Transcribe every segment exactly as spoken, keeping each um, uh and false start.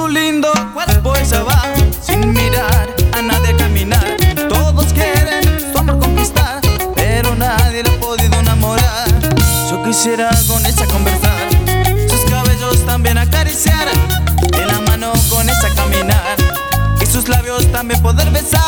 su lindo cuerpo ella va, sin mirar a nadie caminar. Todos quieren su amor conquistar, pero nadie le ha podido enamorar. Yo quisiera con ella conversar, sus cabellos también acariciar, de la mano con ella caminar y sus labios también poder besar.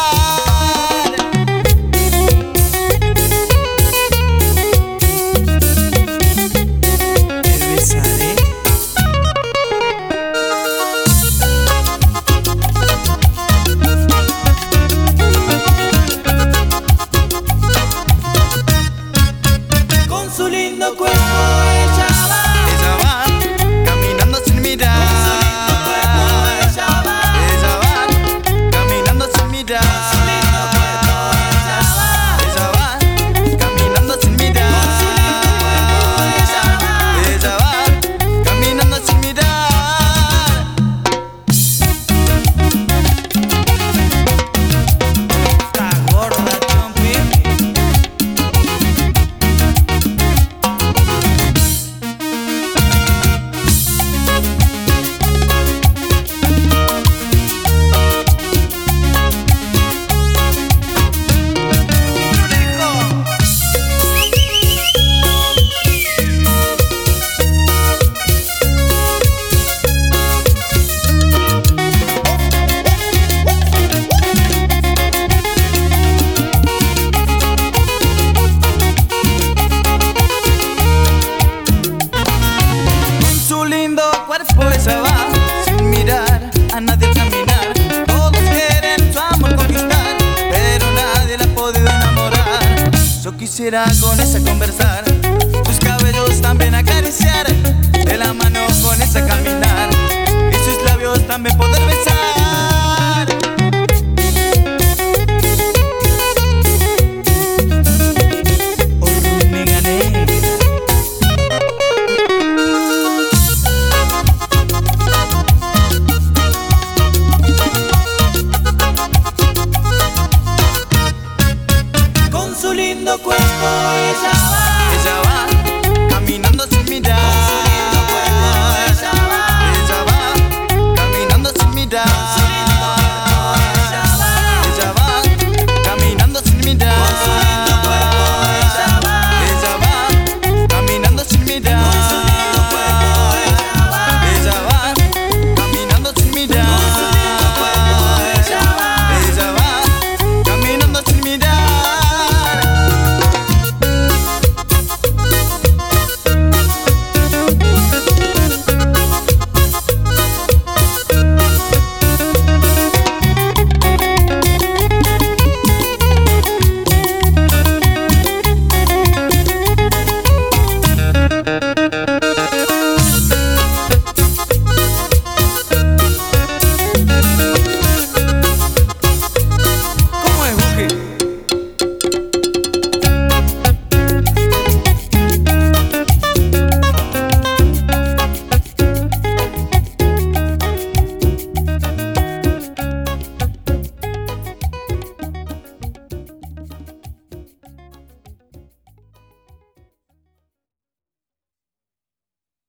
Su lindo cuerpo ella va, ella va, caminando sin mirar. con su lindo cuerpo ella va, ella va, caminando sin mirar. con su lindo cuerpo ella va, ella va, caminando sin mirar. con su lindo cuerpo ella va, ella va, caminando sin mirar. Está gorda, Chompi. Ella va, sin mirar a nadie al caminar. Todos quieren su amor conquistar, pero nadie la ha podido enamorar. Yo quisiera con ella conversar, sus cabellos también acariciar, de la mano con ella caminar y sus labios también poder